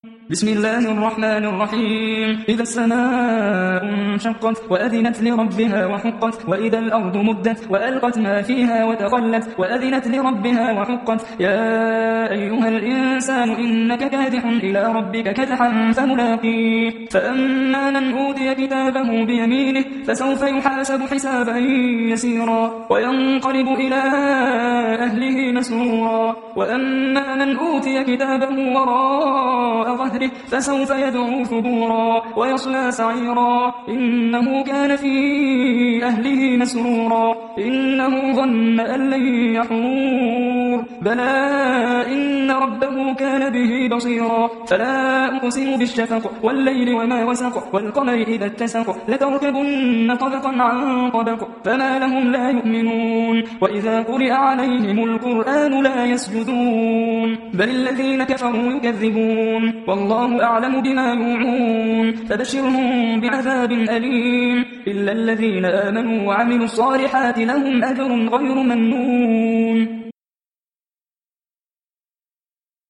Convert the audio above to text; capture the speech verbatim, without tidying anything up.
بسم الله الرحمن الرحيم. إذا السماء انشقت وأذنت لربها وحقت، وإذا الأرض مدت وألقت ما فيها وتخلت وأذنت لربها وحقت. يا أيها الإنسان إنك كادح إلى ربك كدحا فملاقيه. فأما من أوتي كتابه بيمينه فسوف يحاسب حسابا يسيرا وينقلب إلى أهله مسرورا. وأما من أوتي كتابه وراء ظهره فسوف يدعو ثبورا ويصلى سعيرا. إنه كان في أهله مسرورا. إنه ظن أن لن يحور. بلى إن ربه كان به بصيرا. فلا أقسم بالشفق والليل وما وسق والقمر إذا اتسق لتركبن طبقا عن طبق فما لهم لا يؤمنون. وإذا قرئ عليهم القرآن لا يسجدون بل الذين كفروا يكذبون. والله أعلم بما يوعون فبشرهم بعذاب أليم إلا الذين آمنوا وعملوا الصالحات لهم أجر غير ممنون.